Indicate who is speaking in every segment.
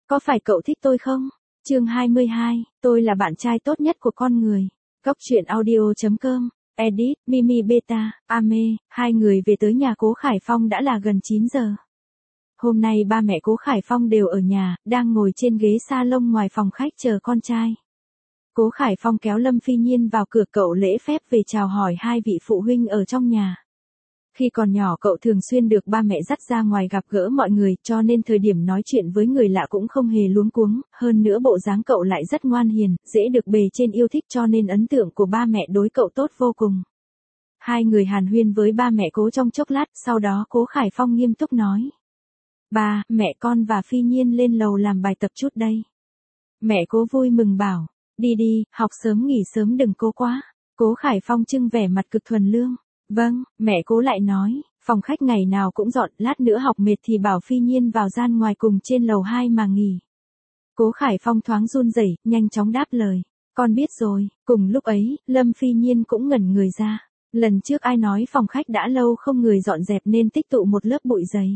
Speaker 1: Có phải cậu thích tôi không? Chương 22, tôi là bạn trai tốt nhất của con người. Góc truyện audio.com, edit, Mimi Beta, Ame, hai người về tới nhà Cố Khải Phong đã là gần 9 giờ. Hôm nay ba mẹ Cố Khải Phong đều ở nhà, đang ngồi trên ghế salon ngoài phòng khách chờ con trai. Cố Khải Phong kéo Lâm Phi Nhiên vào cửa, cậu lễ phép về chào hỏi hai vị phụ huynh ở trong nhà. Khi còn nhỏ cậu thường xuyên được ba mẹ dắt ra ngoài gặp gỡ mọi người, cho nên thời điểm nói chuyện với người lạ cũng không hề luống cuống, hơn nữa bộ dáng cậu lại rất ngoan hiền, dễ được bề trên yêu thích, cho nên ấn tượng của ba mẹ đối cậu tốt vô cùng. Hai người hàn huyên với ba mẹ Cố trong chốc lát, sau đó Cố Khải Phong nghiêm túc nói: "Ba, mẹ con và Phi Nhiên lên lầu làm bài tập chút đây." Mẹ Cố vui mừng bảo: "Đi đi, học sớm nghỉ sớm đừng cố quá." Cố Khải Phong trưng vẻ mặt cực thuần lương. "Vâng." Mẹ Cố lại nói: "Phòng khách ngày nào cũng dọn, lát nữa học mệt thì bảo Phi Nhiên vào gian ngoài cùng trên lầu 2 mà nghỉ." Cố Khải Phong thoáng run rẩy, nhanh chóng đáp lời: "Con biết rồi." Cùng lúc ấy, Lâm Phi Nhiên cũng ngẩn người ra. Lần trước ai nói phòng khách đã lâu không người dọn dẹp nên tích tụ một lớp bụi dày.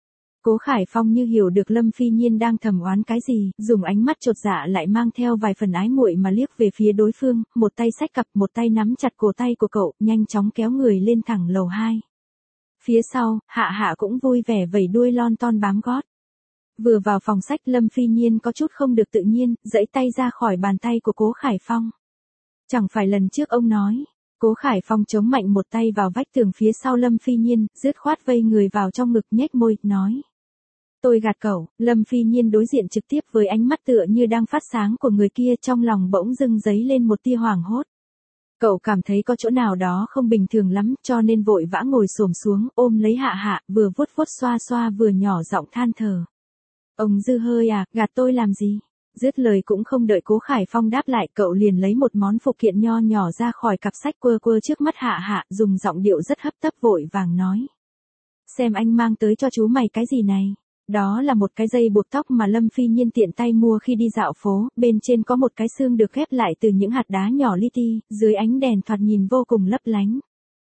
Speaker 1: Cố Khải Phong như hiểu được Lâm Phi Nhiên đang thầm oán cái gì, dùng ánh mắt chột dạ lại mang theo vài phần ái muội mà liếc về phía đối phương, một tay xách cặp, một tay nắm chặt cổ tay của cậu, nhanh chóng kéo người lên thẳng lầu 2. Phía sau, Hạ Hạ cũng vui vẻ vẩy đuôi lon ton bám gót. Vừa vào phòng sách, Lâm Phi Nhiên có chút không được tự nhiên, giãy tay ra khỏi bàn tay của Cố Khải Phong. Chẳng phải lần trước ông nói. Cố Khải Phong chống mạnh một tay vào vách tường phía sau Lâm Phi Nhiên, dứt khoát vây người vào trong ngực, nhếch môi, nói: "Tôi gạt cậu." Lâm Phi Nhiên đối diện trực tiếp với ánh mắt tựa như đang phát sáng của người kia, trong lòng bỗng dưng dấy lên một tia hoảng hốt. Cậu cảm thấy có chỗ nào đó không bình thường lắm, cho nên vội vã ngồi xổm xuống, ôm lấy Hạ Hạ, vừa vuốt vuốt xoa xoa vừa nhỏ giọng than thở: "Ông dư hơi à, gạt tôi làm gì?" Dứt lời cũng không đợi Cố Khải Phong đáp lại, cậu liền lấy một món phụ kiện nho nhỏ ra khỏi cặp sách, quơ quơ trước mắt Hạ Hạ, dùng giọng điệu rất hấp tấp vội vàng nói: "Xem anh mang tới cho chú mày cái gì này." Đó là một cái dây buộc tóc mà Lâm Phi Nhiên tiện tay mua khi đi dạo phố, bên trên có một cái xương được ghép lại từ những hạt đá nhỏ li ti, dưới ánh đèn thoạt nhìn vô cùng lấp lánh.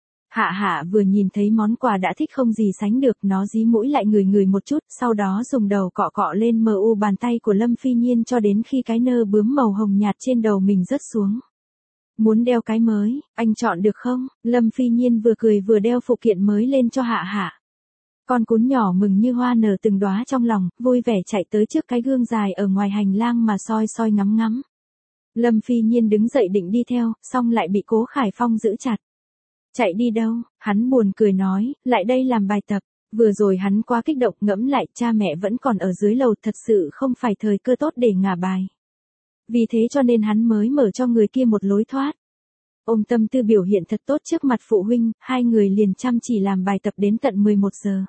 Speaker 1: Hạ Hạ vừa nhìn thấy món quà đã thích không gì sánh được, nó dí mũi lại ngửi một chút, sau đó dùng đầu cọ cọ lên bàn tay của Lâm Phi Nhiên cho đến khi cái nơ bướm màu hồng nhạt trên đầu mình rớt xuống. "Muốn đeo cái mới, anh chọn được không?" Lâm Phi Nhiên vừa cười vừa đeo phụ kiện mới lên cho Hạ Hạ. Con cún nhỏ mừng như hoa nở từng đóa trong lòng, vui vẻ chạy tới trước cái gương dài ở ngoài hành lang mà soi soi ngắm ngắm. Lâm Phi Nhiên đứng dậy định đi theo, xong lại bị Cố Khải Phong giữ chặt. "Chạy đi đâu?" Hắn buồn cười nói: "Lại đây làm bài tập." Vừa rồi hắn quá kích động, ngẫm lại cha mẹ vẫn còn ở dưới lầu, thật sự không phải thời cơ tốt để ngả bài. Vì thế cho nên hắn mới mở cho người kia một lối thoát. Ôm tâm tư biểu hiện thật tốt trước mặt phụ huynh, hai người liền chăm chỉ làm bài tập đến tận 11 giờ.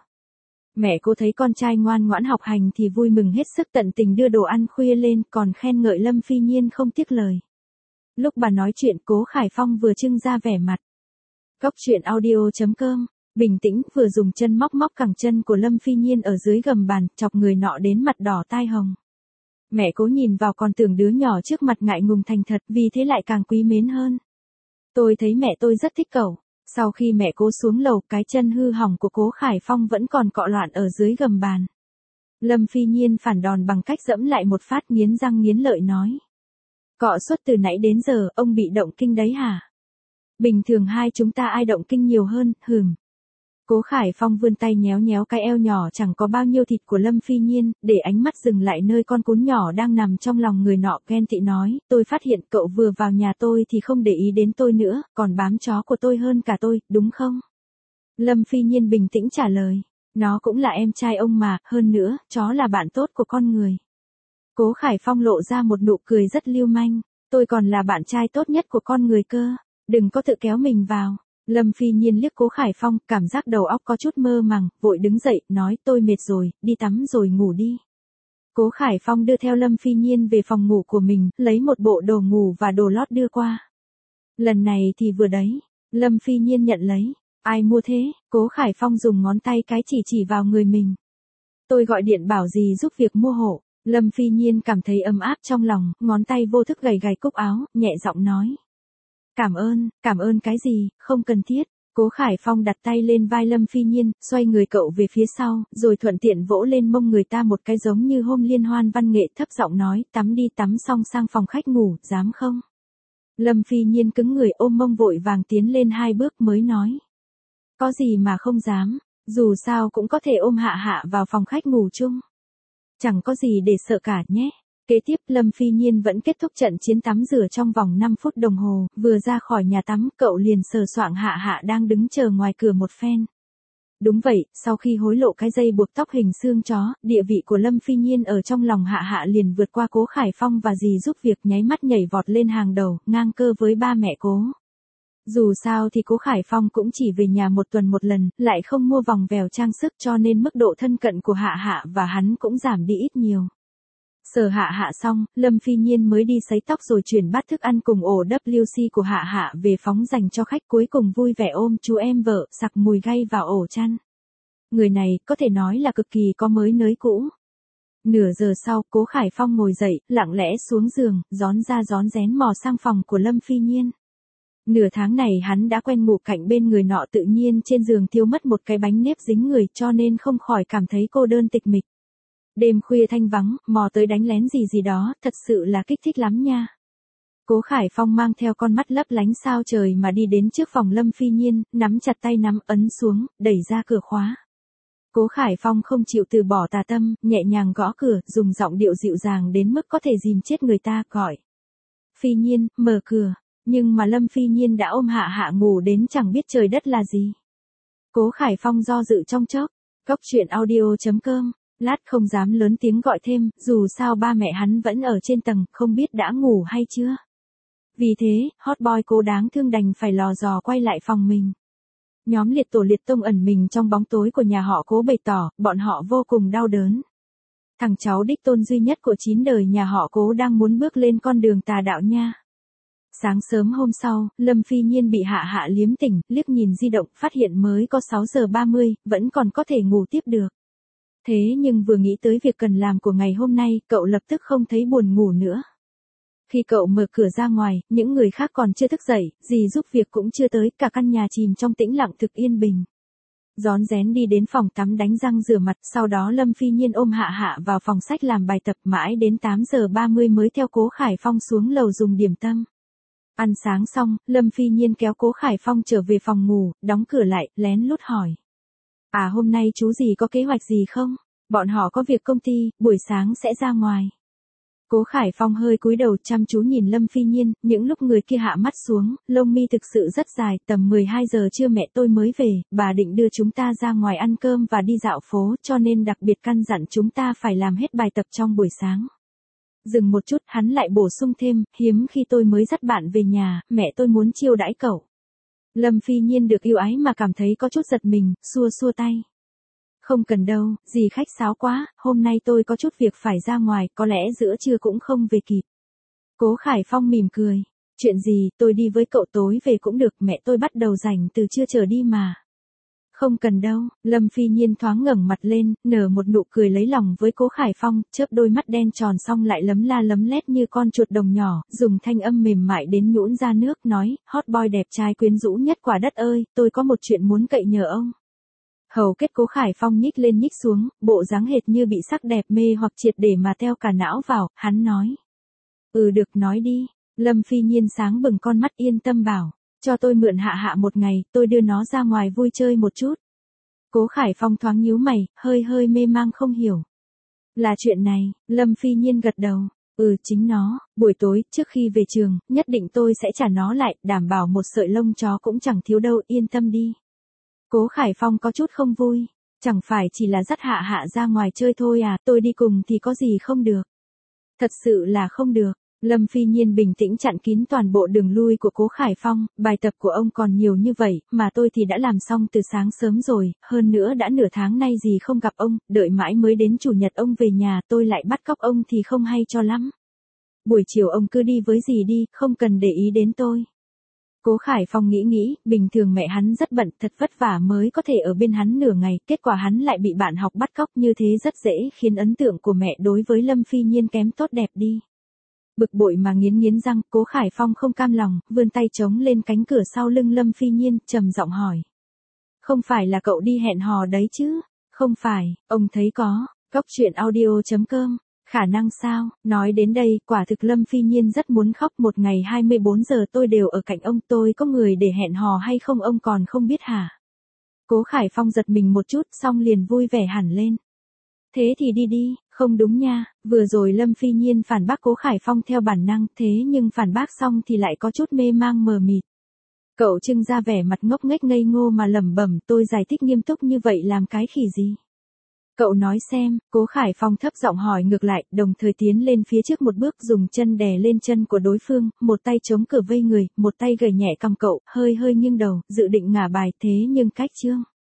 Speaker 1: Mẹ Cố thấy con trai ngoan ngoãn học hành thì vui mừng hết sức, tận tình đưa đồ ăn khuya lên, còn khen ngợi Lâm Phi Nhiên không tiếc lời. Lúc bà nói chuyện, Cố Khải Phong vừa trưng ra vẻ mặt. Góc truyện audio.com, bình tĩnh, vừa dùng chân móc cẳng chân của Lâm Phi Nhiên ở dưới gầm bàn, chọc người nọ đến mặt đỏ tai hồng. Mẹ Cố nhìn vào còn tưởng đứa nhỏ trước mặt ngại ngùng thành thật, vì thế lại càng quý mến hơn. "Tôi thấy mẹ tôi rất thích cậu." Sau khi mẹ Cố xuống lầu, cái chân hư hỏng của Cố Khải Phong vẫn còn cọ loạn ở dưới gầm bàn. Lâm Phi Nhiên phản đòn bằng cách dẫm lại một phát, nghiến răng nghiến lợi nói: "Cọ suốt từ nãy đến giờ, ông bị động kinh đấy hả? Bình thường hai chúng ta ai động kinh nhiều hơn, hừm." Cố Khải Phong vươn tay nhéo nhéo cái eo nhỏ chẳng có bao nhiêu thịt của Lâm Phi Nhiên, để ánh mắt dừng lại nơi con cún nhỏ đang nằm trong lòng người nọ, ghen tị nói: "Tôi phát hiện cậu vừa vào nhà tôi thì không để ý đến tôi nữa, còn bám chó của tôi hơn cả tôi, đúng không?" Lâm Phi Nhiên bình tĩnh trả lời: "Nó cũng là em trai ông mà, hơn nữa, chó là bạn tốt của con người." Cố Khải Phong lộ ra một nụ cười rất lưu manh: "Tôi còn là bạn trai tốt nhất của con người cơ, đừng có tự kéo mình vào." Lâm Phi Nhiên liếc Cố Khải Phong, cảm giác đầu óc có chút mơ màng, vội đứng dậy, nói: "Tôi mệt rồi, đi tắm rồi ngủ đi." Cố Khải Phong đưa theo Lâm Phi Nhiên về phòng ngủ của mình, lấy một bộ đồ ngủ và đồ lót đưa qua. "Lần này thì vừa đấy." Lâm Phi Nhiên nhận lấy. "Ai mua thế?" Cố Khải Phong dùng ngón tay cái chỉ vào người mình. "Tôi gọi điện bảo gì giúp việc mua hộ." Lâm Phi Nhiên cảm thấy ấm áp trong lòng, ngón tay vô thức gầy cúc áo, nhẹ giọng nói: Cảm ơn cái gì, không cần thiết." Cố Khải Phong đặt tay lên vai Lâm Phi Nhiên, xoay người cậu về phía sau, rồi thuận tiện vỗ lên mông người ta một cái giống như hôm liên hoan văn nghệ, thấp giọng nói, tắm đi, tắm xong sang phòng khách ngủ, dám không? Lâm Phi Nhiên cứng người ôm mông vội vàng tiến lên 2 bước mới nói. Có gì mà không dám, dù sao cũng có thể ôm Hạ Hạ vào phòng khách ngủ chung. Chẳng có gì để sợ cả nhé. Kế tiếp Lâm Phi Nhiên vẫn kết thúc trận chiến tắm rửa trong vòng 5 phút đồng hồ, vừa ra khỏi nhà tắm cậu liền sờ soạng Hạ Hạ đang đứng chờ ngoài cửa một phen. Đúng vậy, sau khi hối lộ cái dây buộc tóc hình xương chó, địa vị của Lâm Phi Nhiên ở trong lòng Hạ Hạ liền vượt qua Cố Khải Phong và dì giúp việc nháy mắt nhảy vọt lên hàng đầu, ngang cơ với ba mẹ Cố. Dù sao thì Cố Khải Phong cũng chỉ về nhà một tuần một lần, lại không mua vòng vèo trang sức cho nên mức độ thân cận của Hạ Hạ và hắn cũng giảm đi ít nhiều. Sờ Hạ Hạ xong, Lâm Phi Nhiên mới đi sấy tóc rồi chuyển bát thức ăn cùng ổ WC của Hạ Hạ về phóng dành cho khách, cuối cùng vui vẻ ôm chú em vợ, sặc mùi gay vào ổ chăn. Người này có thể nói là cực kỳ có mới nới cũ. Nửa giờ sau, Cố Khải Phong ngồi dậy, lặng lẽ xuống giường, rón ra rón rén mò sang phòng của Lâm Phi Nhiên. Nửa tháng này hắn đã quen ngủ cạnh bên người nọ, tự nhiên trên giường thiếu mất một cái bánh nếp dính người cho nên không khỏi cảm thấy cô đơn tịch mịch. Đêm khuya thanh vắng, mò tới đánh lén gì đó, thật sự là kích thích lắm nha. Cố Khải Phong mang theo con mắt lấp lánh sao trời mà đi đến trước phòng Lâm Phi Nhiên, nắm chặt tay nắm ấn xuống, đẩy ra cửa khóa. Cố Khải Phong không chịu từ bỏ tà tâm, nhẹ nhàng gõ cửa, dùng giọng điệu dịu dàng đến mức có thể dìm chết người ta, gọi. Phi Nhiên, mở cửa. Nhưng mà Lâm Phi Nhiên đã ôm Hạ Hạ ngủ đến chẳng biết trời đất là gì. Cố Khải Phong do dự trong chốc. Cốc truyện audio.com. Lát không dám lớn tiếng gọi thêm, dù sao ba mẹ hắn vẫn ở trên tầng, không biết đã ngủ hay chưa. Vì thế, hot boy Cố đáng thương đành phải lò dò quay lại phòng mình. Nhóm liệt tổ liệt tông ẩn mình trong bóng tối của nhà họ Cố bày tỏ, bọn họ vô cùng đau đớn. Thằng cháu đích tôn duy nhất của 9 đời nhà họ Cố đang muốn bước lên con đường tà đạo nha. Sáng sớm hôm sau, Lâm Phi Nhiên bị Hạ Hạ liếm tỉnh, liếc nhìn di động, phát hiện mới có 6 giờ 30, vẫn còn có thể ngủ tiếp được. Thế nhưng vừa nghĩ tới việc cần làm của ngày hôm nay, cậu lập tức không thấy buồn ngủ nữa. Khi cậu mở cửa ra ngoài, những người khác còn chưa thức dậy, dì giúp việc cũng chưa tới, cả căn nhà chìm trong tĩnh lặng thực yên bình. Rón rén đi đến phòng tắm đánh răng rửa mặt, sau đó Lâm Phi Nhiên ôm Hạ Hạ vào phòng sách làm bài tập, mãi đến 8 giờ 30 mới theo Cố Khải Phong xuống lầu dùng điểm tâm. Ăn sáng xong, Lâm Phi Nhiên kéo Cố Khải Phong trở về phòng ngủ, đóng cửa lại, lén lút hỏi. À, hôm nay chú gì có kế hoạch gì không? Bọn họ có việc công ty, buổi sáng sẽ ra ngoài. Cố Khải Phong hơi cúi đầu chăm chú nhìn Lâm Phi Nhiên, những lúc người kia hạ mắt xuống, lông mi thực sự rất dài, tầm 12 giờ trưa mẹ tôi mới về, bà định đưa chúng ta ra ngoài ăn cơm và đi dạo phố, cho nên đặc biệt căn dặn chúng ta phải làm hết bài tập trong buổi sáng. Dừng một chút, hắn lại bổ sung thêm, hiếm khi tôi mới dắt bạn về nhà, mẹ tôi muốn chiêu đãi cậu. Lâm Phi Nhiên được yêu ái mà cảm thấy có chút giật mình, xua xua tay. Không cần đâu, dì khách sáo quá, hôm nay tôi có chút việc phải ra ngoài, có lẽ giữa trưa cũng không về kịp. Cố Khải Phong mỉm cười. Chuyện gì, tôi đi với cậu tối về cũng được, mẹ tôi bắt đầu rảnh từ trưa trở đi mà. Không cần đâu, Lâm Phi Nhiên thoáng ngẩng mặt lên, nở một nụ cười lấy lòng với Cố Khải Phong, chớp đôi mắt đen tròn xong lại lấm la lấm lét như con chuột đồng nhỏ, dùng thanh âm mềm mại đến nhũn ra nước, nói, hot boy đẹp trai quyến rũ nhất quả đất ơi, tôi có một chuyện muốn cậy nhờ ông. Hầu kết Cố Khải Phong nhích lên nhích xuống, bộ dáng hệt như bị sắc đẹp mê hoặc triệt để mà theo cả não vào, hắn nói. Được, nói đi. Lâm Phi Nhiên sáng bừng con mắt yên tâm bảo. Cho tôi mượn Hạ Hạ một ngày, tôi đưa nó ra ngoài vui chơi một chút. Cố Khải Phong thoáng nhíu mày, hơi mê mang không hiểu. Là chuyện này, Lâm Phi Nhiên gật đầu. Chính nó, buổi tối, trước khi về trường, nhất định tôi sẽ trả nó lại, đảm bảo một sợi lông chó cũng chẳng thiếu đâu, yên tâm đi. Cố Khải Phong có chút không vui. Chẳng phải chỉ là dắt Hạ Hạ ra ngoài chơi thôi à, tôi đi cùng thì có gì không được. Thật sự là không được. Lâm Phi Nhiên bình tĩnh chặn kín toàn bộ đường lui của Cố Khải Phong, bài tập của ông còn nhiều như vậy, mà tôi thì đã làm xong từ sáng sớm rồi, hơn nữa đã nửa tháng nay gì không gặp ông, đợi mãi mới đến chủ nhật ông về nhà tôi lại bắt cóc ông thì không hay cho lắm. Buổi chiều ông cứ đi với dì đi, không cần để ý đến tôi. Cố Khải Phong nghĩ, bình thường mẹ hắn rất bận, thật vất vả mới có thể ở bên hắn nửa ngày, kết quả hắn lại bị bạn học bắt cóc như thế rất dễ khiến ấn tượng của mẹ đối với Lâm Phi Nhiên kém tốt đẹp đi. Bực bội mà nghiến nghiến răng, Cố Khải Phong không cam lòng, vươn tay chống lên cánh cửa sau lưng Lâm Phi Nhiên, trầm giọng hỏi. Không phải là cậu đi hẹn hò đấy chứ? Không phải, ông thấy có. Cóc truyện audio.com. Khả năng sao? Nói đến đây, quả thực Lâm Phi Nhiên rất muốn khóc. Một ngày 24 giờ tôi đều ở cạnh ông, tôi có người để hẹn hò hay không ông còn không biết hả? Cố Khải Phong giật mình một chút, xong liền vui vẻ hẳn lên. Thế thì đi đi, không đúng nha, vừa rồi Lâm Phi Nhiên phản bác Cố Khải Phong theo bản năng, thế nhưng phản bác xong thì lại có chút mê mang mờ mịt. Cậu trưng ra vẻ mặt ngốc nghếch ngây ngô mà lẩm bẩm, tôi giải thích nghiêm túc như vậy làm cái khỉ gì? Cậu nói xem, Cố Khải Phong thấp giọng hỏi ngược lại, đồng thời tiến lên phía trước một bước, dùng chân đè lên chân của đối phương, một tay chống cửa vây người, một tay gầy nhẹ cầm cậu, hơi hơi nghiêng đầu, dự định ngả bài, thế nhưng cách chương.